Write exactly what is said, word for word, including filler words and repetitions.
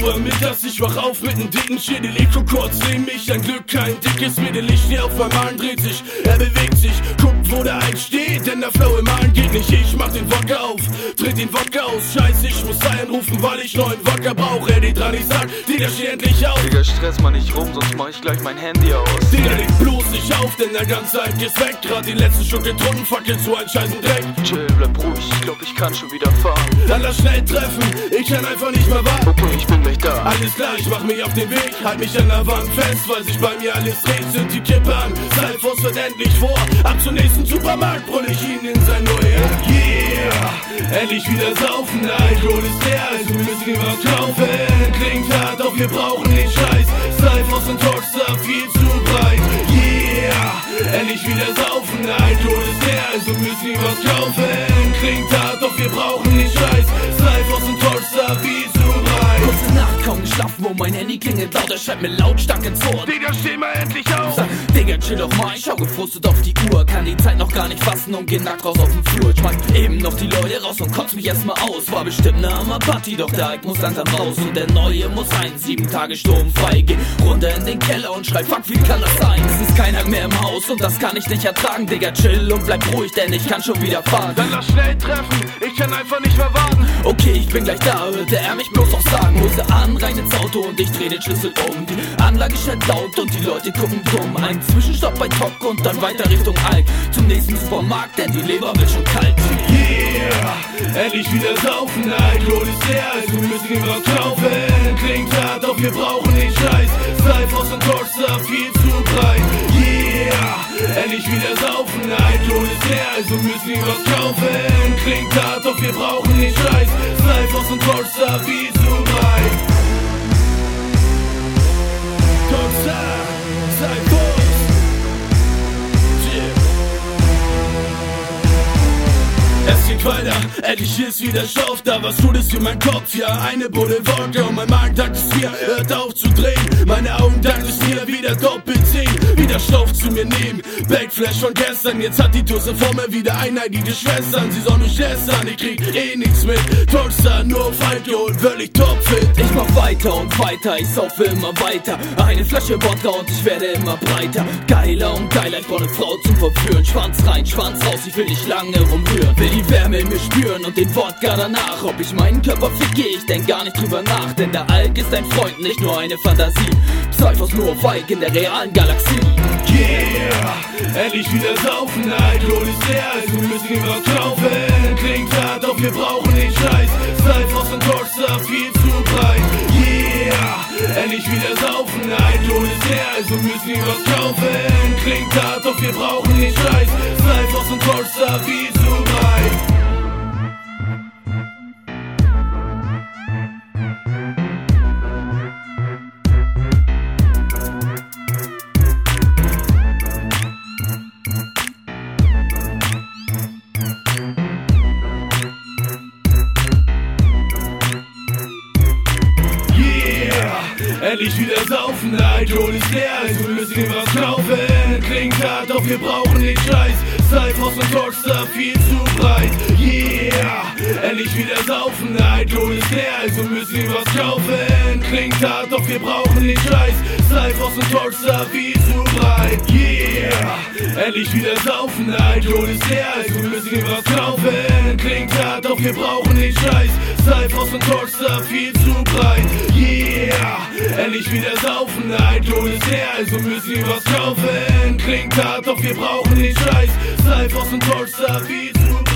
Uhr mittags, ich wach auf mit nem dicken Schädel. Eco kurz seh mich, ein Glück kein dickes Mädel. Licht hier auf meinem Arm dreht sich, er bewegt sich, guckt wo der ein steht, denn der Flow im Arm geht nicht. Ich mach den Wodka auf, dreht den Wodka aus. Scheiße, ich muss Seilen rufen, weil ich neuen Wodka brauch. Er die dran, ich sag, Digga, steh endlich auf. Digga, stress mal nicht rum, sonst mach ich gleich mein Handy aus. Digga, leg bloß nicht auf, denn der ganze Hype ist weg. Grad die letzten Stück getrunken, fackeln zu ein scheißen Dreck. Chill, bleib ruhig, ich glaub, ich kann schon wieder fahren. Dann lass schnell treffen, ich kann einfach nicht mehr warten. Okay, ich bin gleich da. Alles klar, ich mach mich auf den Weg, halt mich an der Wand fest, weil sich bei mir alles dreht. Sind die Kippe an, Salfos wird endlich vor. Ab zum nächsten Supermarkt brüll ich ihn in sein neues. Yeah, endlich wieder saufen, der Alkohol ist leer, also müssen wir was kaufen. Klingt hart, doch wir brauchen den Scheiß. Salfos und Talkstar viel zu breit. Yeah, endlich wieder saufen, der Alkohol ist leer, also müssen wir was kaufen. Klingt hart, doch wir brauchen den Scheiß. Salfos und Talkstar viel zu breit. Kurze Nacht, kaum geschlafen, wo mein Handy klingelt laut, er schreibt mir lautstark ins Ohr. Digga, steh mal endlich auf. Sag, Digga, chill doch mal, ich schau gefrustet auf die Uhr. Kann die Zeit noch gar nicht fassen und geh nackt raus auf den Flur. Ich schmeiß eben noch die Leute raus und kotz mich erstmal aus. War bestimmt ne Party, doch der Hype muss langsam raus. Und der Neue muss rein, sieben Tage sturmfrei. Geh runter in den Keller und schrei, fuck, wie kann das sein? Es ist keiner mehr im Haus und das kann ich nicht ertragen. Digga, chill und bleib ruhig, denn ich kann schon wieder fahren. Dann lass schnell treffen, ich kann einfach nicht mehr warten. Okay, ich bin gleich da, hörte er mich bloß noch sagen. Hose an, rein ins Auto und ich dreh den Schlüssel um. Die Anlage schallt laut und die Leute gucken dumm. Ein Zwischenstopp bei Tok und dann weiter Richtung Alk. Zum nächsten Supermarkt, denn die Leber wird schon kalt. Yeah, endlich wieder saufen, der Alkohol ist leer, also müssen wir was kaufen. Klingt hart, doch wir brauchen den Scheiß. Salfos und Talkstar viel zu breit. Yeah, endlich wieder saufen, der Alkohol ist leer, also müssen wir was kaufen. Klingt hart, doch wir brauchen den Scheiß. Salfos und Talkstar viel zu breit. Talkstar, Salfos. Es geht weiter, endlich ist wieder Stoff da, was tut es für mein Kopf? Ja, eine Bulle Wodka und mein Magen dankt es mir, hört auf zu drehen. Meine Augen danken es mir, wieder doppelt zehn, wieder Stoff zu mir nehmen. Backflash von gestern, jetzt hat die Tusse vor mir wieder einheitliche Schwestern. Sie soll mich lästern, ich krieg eh nichts mit. Talkstar nur auf Alkohol, völlig topfit. Ich mach weiter und weiter, ich saufe immer weiter. Eine Flasche Wodka und ich werde immer breiter. Geiler und geiler, ich brauch ne Frau zum Verführen. Schwanz rein, Schwanz raus, ich will nicht lange rumrühren. Will die Wärme in mir spüren und den Wodka danach. Ob ich meinen Körper ficke, ich denk gar nicht drüber nach. Denn der Alk ist ein Freund, nicht nur eine Fantasie. Salfos nur auf Ike in der realen Galaxie. Yeah, endlich wieder saufen, der Alkohol ist leer, also müssen wir was kaufen. Klingt hart, doch wir brauchen den Scheiß. Salfos und Talkstar viel zu breit. Yeah, endlich wieder saufen, der Alkohol ist leer, also müssen wir was kaufen. Klingt hart, doch wir brauchen den Scheiß. Salfos und Talkstar viel zu breit. Endlich wieder saufen, der Alkohol ist leer, also müssen wir was kaufen. Klingt hart, doch wir brauchen den Scheiß. Salfos und Talkstar viel zu breit. Yeah, endlich wieder saufen, der Alkohol ist leer, also müssen wir was kaufen. Klingt hart, doch wir brauchen den Scheiß. Salfos und Talkstar viel zu breit. Yeah, endlich wieder saufen, der Alkohol ist leer, also müssen wir was kaufen. Klingt hart, doch wir brauchen den Scheiß. Salfos und Talkstar viel zu breit. Yeah, endlich wieder saufen, der Alkohol ist leer, also müssen wir was kaufen. Klingt hart, doch wir brauchen den Scheiß. Salfos und Talkstar viel zu breit.